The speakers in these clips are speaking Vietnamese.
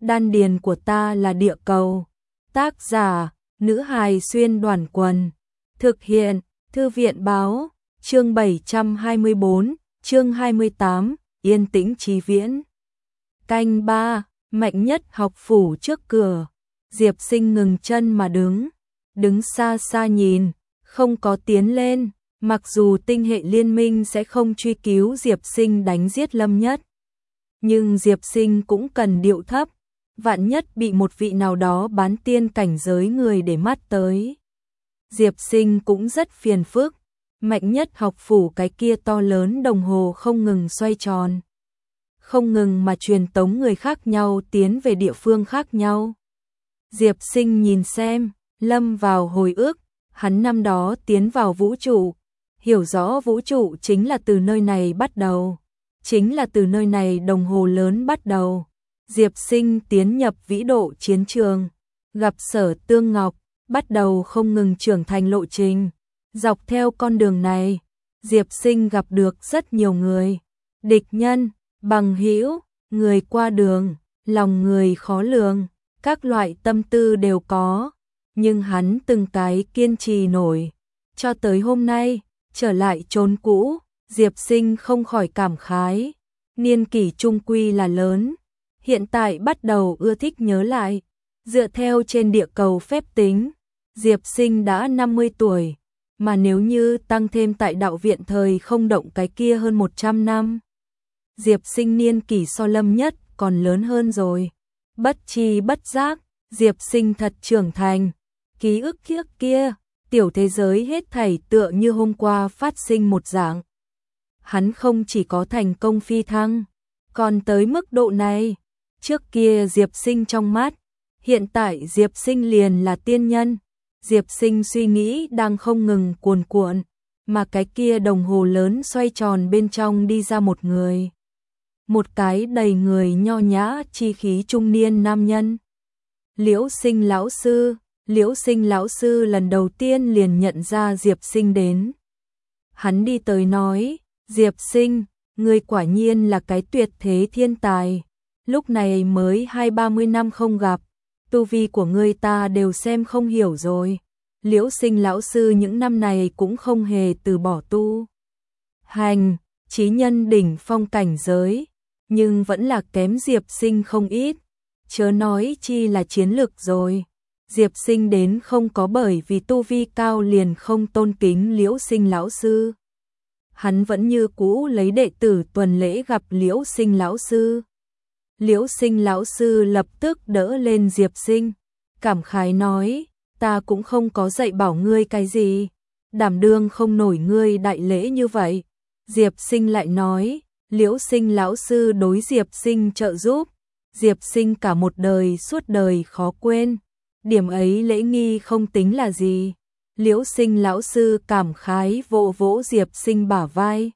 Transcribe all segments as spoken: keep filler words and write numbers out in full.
đan điền của ta là địa cầu. Tác giả, nữ hài xuyên đoàn quần. Thực hiện, thư viện báo, chương bảy trăm hai mươi bốn, chương hai mươi tám, yên tĩnh trí viễn. Canh ba, Mạnh Nhất học phủ trước cửa. Diệp Sinh ngừng chân mà đứng, đứng xa xa nhìn, không có tiến lên, mặc dù tinh hệ liên minh sẽ không truy cứu Diệp Sinh đánh giết Lâm Nhất. Nhưng Diệp Sinh cũng cần điệu thấp, vạn nhất bị một vị nào đó bán tiên cảnh giới người để mắt tới. Diệp Sinh cũng rất phiền phức, Mạnh Nhất học phủ cái kia to lớn đồng hồ không ngừng xoay tròn. Không ngừng mà truyền tống người khác nhau tiến về địa phương khác nhau. Diệp Sinh nhìn xem, lâm vào hồi ức, hắn năm đó tiến vào vũ trụ, hiểu rõ vũ trụ chính là từ nơi này bắt đầu, chính là từ nơi này đồng hồ lớn bắt đầu. Diệp Sinh tiến nhập vĩ độ chiến trường, gặp Sở Tương Ngọc, bắt đầu không ngừng trưởng thành lộ trình. Dọc theo con đường này, Diệp Sinh gặp được rất nhiều người, địch nhân, bằng hữu, người qua đường, lòng người khó lường, các loại tâm tư đều có, nhưng hắn từng cái kiên trì nổi. Cho tới hôm nay, trở lại chốn cũ, Diệp Sinh không khỏi cảm khái, niên kỷ trung quy là lớn, hiện tại bắt đầu ưa thích nhớ lại, dựa theo trên địa cầu phép tính, Diệp Sinh đã năm mươi tuổi, mà nếu như tăng thêm tại đạo viện thời không động cái kia hơn một trăm năm, Diệp Sinh niên kỷ so Lâm Nhất còn lớn hơn rồi. Bất chi bất giác, Diệp Sinh thật trưởng thành, ký ức kiếc kia, tiểu thế giới hết thảy tựa như hôm qua phát sinh một dạng. Hắn không chỉ có thành công phi thăng, còn tới mức độ này, trước kia Diệp Sinh trong mắt, hiện tại Diệp Sinh liền là tiên nhân. Diệp Sinh suy nghĩ đang không ngừng cuồn cuộn, mà cái kia đồng hồ lớn xoay tròn bên trong đi ra một người. Một cái đầy người nho nhã chi khí trung niên nam nhân. Liễu Sinh lão sư, Liễu Sinh lão sư lần đầu tiên liền nhận ra Diệp Sinh đến. Hắn đi tới nói, Diệp Sinh, ngươi quả nhiên là cái tuyệt thế thiên tài, lúc này mới hai ba mươi năm không gặp, tu vi của ngươi ta đều xem không hiểu rồi. Liễu Sinh lão sư những năm này cũng không hề từ bỏ tu hành, chí nhân đỉnh phong cảnh giới, nhưng vẫn là kém Diệp Sinh không ít, chớ nói chi là chiến lực rồi. Diệp Sinh đến không có bởi vì tu vi cao liền không tôn kính Liễu Sinh lão sư. Hắn vẫn như cũ lấy đệ tử tuần lễ gặp Liễu Sinh lão sư. Liễu Sinh lão sư lập tức đỡ lên Diệp Sinh, cảm khái nói, ta cũng không có dạy bảo ngươi cái gì, đảm đương không nổi ngươi đại lễ như vậy. Diệp Sinh lại nói, Liễu Sinh lão sư đối Diệp Sinh trợ giúp, Diệp Sinh cả một đời suốt đời khó quên, điểm ấy lễ nghi không tính là gì. Liễu Sinh lão sư cảm khái vỗ vỗ Diệp Sinh bả vai,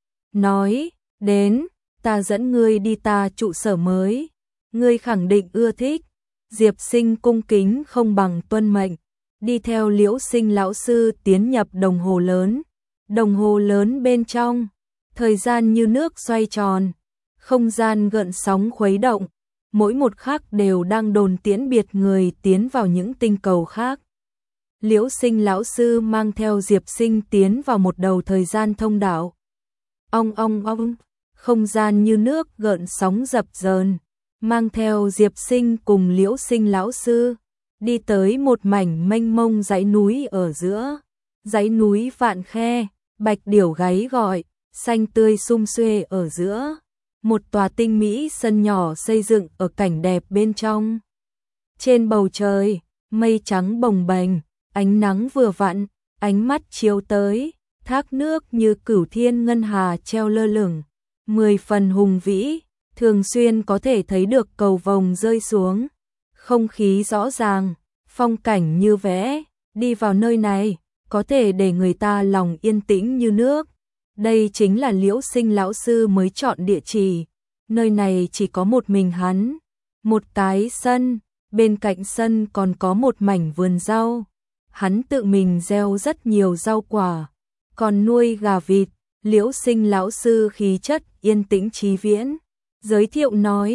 nói, đến, ta dẫn ngươi đi ta trụ sở mới, ngươi khẳng định ưa thích. Diệp Sinh cung kính không bằng tuân mệnh, đi theo Liễu Sinh lão sư tiến nhập đồng hồ lớn. Đồng hồ lớn bên trong, thời gian như nước xoay tròn, không gian gợn sóng khuấy động, mỗi một khắc đều đang đồn tiễn biệt người tiến vào những tinh cầu khác. Liễu Sinh lão sư mang theo Diệp Sinh tiến vào một đầu thời gian thông đạo. Ong ong ong, không gian như nước gợn sóng dập dờn, mang theo Diệp Sinh cùng Liễu Sinh lão sư, đi tới một mảnh mênh mông dãy núi ở giữa. Dãy núi vạn khe, bạch điểu gáy gọi, xanh tươi sum xuê ở giữa. Một tòa tinh mỹ sân nhỏ xây dựng ở cảnh đẹp bên trong. Trên bầu trời, mây trắng bồng bềnh, ánh nắng vừa vặn, ánh mắt chiếu tới, thác nước như cửu thiên ngân hà treo lơ lửng, mười phần hùng vĩ, thường xuyên có thể thấy được cầu vồng rơi xuống. Không khí rõ ràng, phong cảnh như vẽ, đi vào nơi này, có thể để người ta lòng yên tĩnh như nước. Đây chính là Liễu Sinh lão sư mới chọn địa chỉ, nơi này chỉ có một mình hắn, một cái sân, bên cạnh sân còn có một mảnh vườn rau. Hắn tự mình gieo rất nhiều rau quả, còn nuôi gà vịt. Liễu Sinh lão sư khí chất yên tĩnh trí viễn, giới thiệu nói,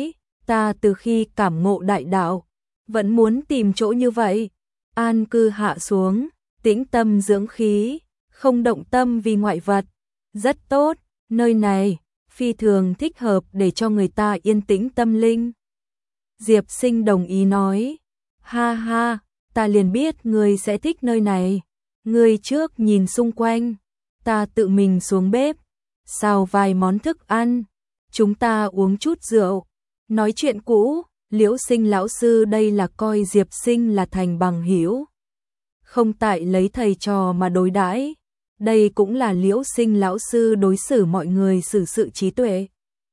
Ta từ khi cảm ngộ đại đạo, vẫn muốn tìm chỗ như vậy. An cư hạ xuống, tĩnh tâm dưỡng khí, không động tâm vì ngoại vật. Rất tốt, nơi này, phi thường thích hợp để cho người ta yên tĩnh tâm linh. Diệp Sinh đồng ý nói, ha ha, ta liền biết ngươi sẽ thích nơi này. Ngươi trước nhìn xung quanh, ta tự mình xuống bếp, xào vài món thức ăn, chúng ta uống chút rượu, nói chuyện cũ. Liễu Sinh lão sư đây là coi Diệp Sinh là thành bằng hữu, không tại lấy thầy trò mà đối đãi. Đây cũng là Liễu Sinh lão sư đối xử mọi người xử sự trí tuệ.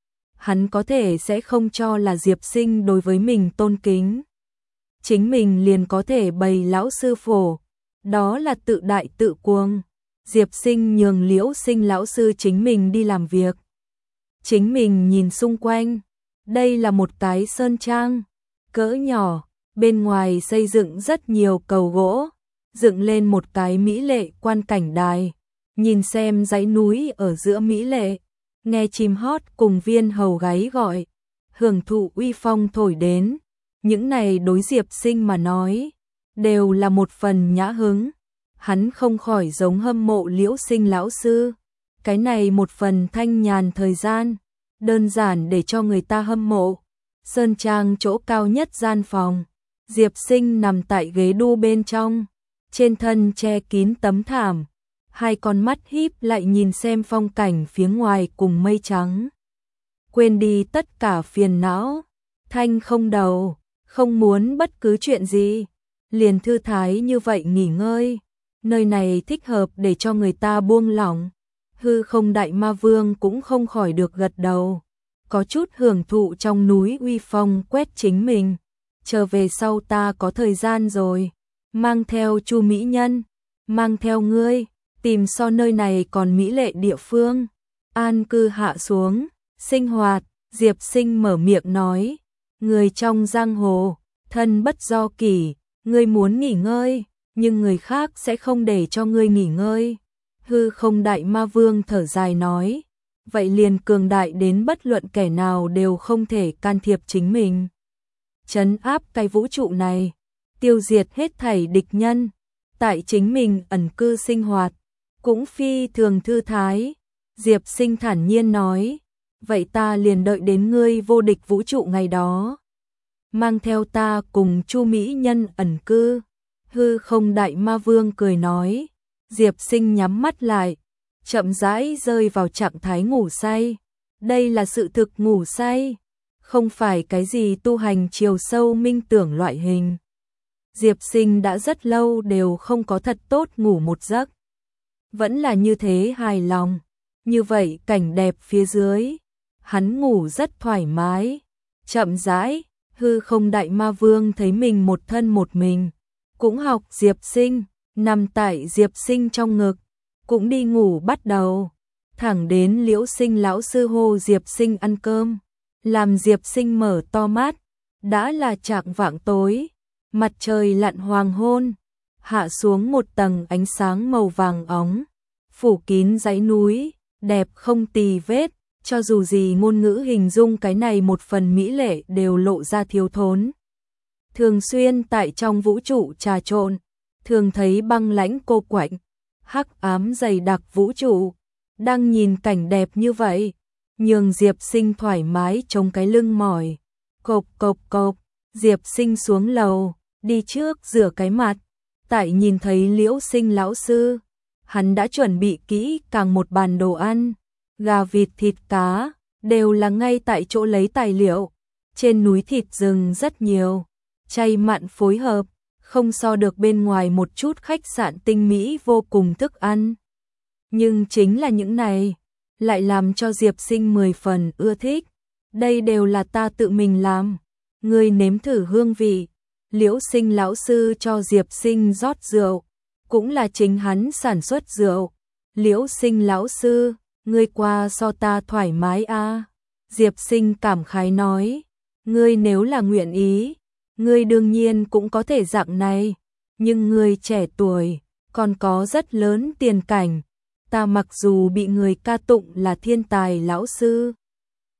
Hắn có thể sẽ không cho là Diệp Sinh đối với mình tôn kính, chính mình liền có thể bày lão sư phổ, đó là tự đại tự cuồng. Diệp Sinh nhường Liễu Sinh lão sư chính mình đi làm việc, chính mình nhìn xung quanh. Đây là một cái sơn trang cỡ nhỏ, bên ngoài xây dựng rất nhiều cầu gỗ, dựng lên một cái mỹ lệ quan cảnh đài, nhìn xem dãy núi ở giữa mỹ lệ, nghe chim hót cùng viên hầu gáy gọi, hưởng thụ uy phong thổi đến. Những này đối Diệp Sinh mà nói, đều là một phần nhã hứng. Hắn không khỏi giống hâm mộ Liễu Sinh lão sư, cái này một phần thanh nhàn thời gian, đơn giản để cho người ta hâm mộ. Sơn trang chỗ cao nhất gian phòng, Diệp Sinh nằm tại ghế đu bên trong, trên thân che kín tấm thảm, hai con mắt híp lại nhìn xem phong cảnh phía ngoài cùng mây trắng. Quên đi tất cả phiền não, thanh không đầu, không muốn bất cứ chuyện gì, liền thư thái như vậy nghỉ ngơi. Nơi này thích hợp để cho người ta buông lỏng. Hư Không Đại Ma Vương cũng không khỏi được gật đầu, có chút hưởng thụ trong núi uy phong quét chính mình. Trở về sau ta có thời gian rồi, mang theo Chu mỹ nhân, mang theo ngươi, tìm so nơi này còn mỹ lệ địa phương, an cư hạ xuống, sinh hoạt. Diệp Sinh mở miệng nói, người trong giang hồ, thân bất do kỷ, ngươi muốn nghỉ ngơi, nhưng người khác sẽ không để cho ngươi nghỉ ngơi. Hư Không Đại Ma Vương thở dài nói, vậy liền cường đại đến bất luận kẻ nào đều không thể can thiệp chính mình. Trấn áp cái vũ trụ này, tiêu diệt hết thảy địch nhân, tại chính mình ẩn cư sinh hoạt, cũng phi thường thư thái. Diệp Sinh thản nhiên nói, vậy ta liền đợi đến ngươi vô địch vũ trụ ngày đó, mang theo ta cùng Chu mỹ nhân ẩn cư. Hư Không Đại Ma Vương cười nói. Diệp Sinh nhắm mắt lại, chậm rãi rơi vào trạng thái ngủ say. Đây là sự thực ngủ say, không phải cái gì tu hành chiều sâu minh tưởng loại hình. Diệp Sinh đã rất lâu đều không có thật tốt ngủ một giấc, vẫn là như thế hài lòng. Như vậy cảnh đẹp phía dưới, hắn ngủ rất thoải mái, chậm rãi. Hư Không Đại Ma Vương thấy mình một thân một mình, cũng học Diệp Sinh, nằm tại Diệp Sinh trong ngực, cũng đi ngủ bắt đầu. Thẳng đến Liễu Sinh lão sư hô Diệp Sinh ăn cơm, làm Diệp Sinh mở to mắt, đã là chạng vạng tối, mặt trời lặn hoàng hôn, hạ xuống một tầng ánh sáng màu vàng óng, phủ kín dãy núi, đẹp không tì vết. Cho dù gì ngôn ngữ hình dung cái này một phần mỹ lệ đều lộ ra thiếu thốn. Thường xuyên tại trong vũ trụ trà trộn, thường thấy băng lãnh cô quạnh, hắc ám dày đặc vũ trụ, đang nhìn cảnh đẹp như vậy, nhường Diệp Sinh thoải mái chống cái lưng mỏi. Cộp cộp cộp, Diệp Sinh xuống lầu, đi trước rửa cái mặt, tại nhìn thấy Liễu Sinh lão sư, hắn đã chuẩn bị kỹ càng một bàn đồ ăn. Gà vịt thịt cá, đều là ngay tại chỗ lấy tài liệu. Trên núi thịt rừng rất nhiều, chay mặn phối hợp, không so được bên ngoài một chút khách sạn tinh mỹ vô cùng thức ăn. Nhưng chính là những này, lại làm cho Diệp Sinh mười phần ưa thích. Đây đều là ta tự mình làm, ngươi nếm thử hương vị. Liễu Sinh lão sư cho Diệp Sinh rót rượu, cũng là chính hắn sản xuất rượu. Liễu Sinh lão sư, ngươi qua so ta thoải mái a. À? Diệp Sinh cảm khái nói, ngươi nếu là nguyện ý, ngươi đương nhiên cũng có thể dạng này, nhưng ngươi trẻ tuổi, còn có rất lớn tiền cảnh, ta mặc dù bị người ca tụng là thiên tài lão sư,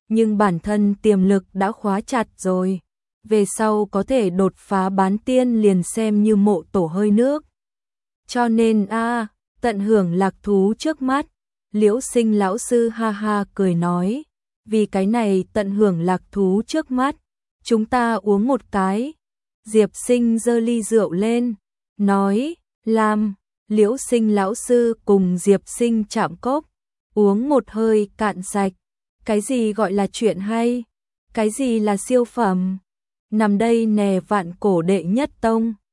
nhưng bản thân tiềm lực đã khóa chặt rồi. Về sau có thể đột phá bán tiên liền xem như mộ tổ hơi nước. Cho nên a tận hưởng lạc thú trước mắt. Liễu Sinh lão sư ha ha cười nói, vì cái này tận hưởng lạc thú trước mắt, chúng ta uống một cái. Diệp Sinh giơ ly rượu lên, nói, làm. Liễu Sinh lão sư cùng Diệp Sinh chạm cốc, uống một hơi cạn sạch. Cái gì gọi là chuyện hay? Cái gì là siêu phẩm? Nằm đây nè vạn cổ đệ nhất tông.